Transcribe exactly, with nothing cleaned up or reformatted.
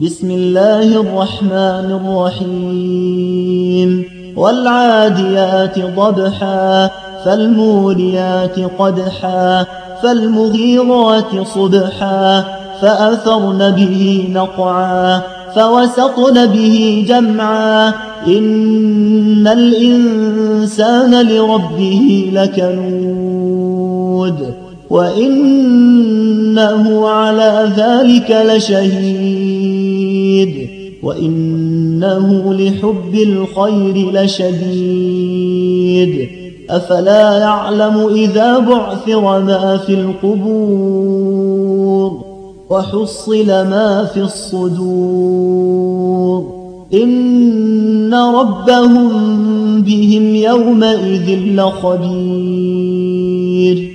بسم الله الرحمن الرحيم والعاديات ضبحا فالموريات قدحا فالمغيرات صبحا فأثرن به نقعا فوسطن به جمعا إن الإنسان لربه لكنود وإنه على ذلك لشهيد وإنه لحب الخير لشديد أفلا يعلم إذا بعثر ما في القبور وحصل ما في الصدور إن ربهم بهم يومئذ لخبير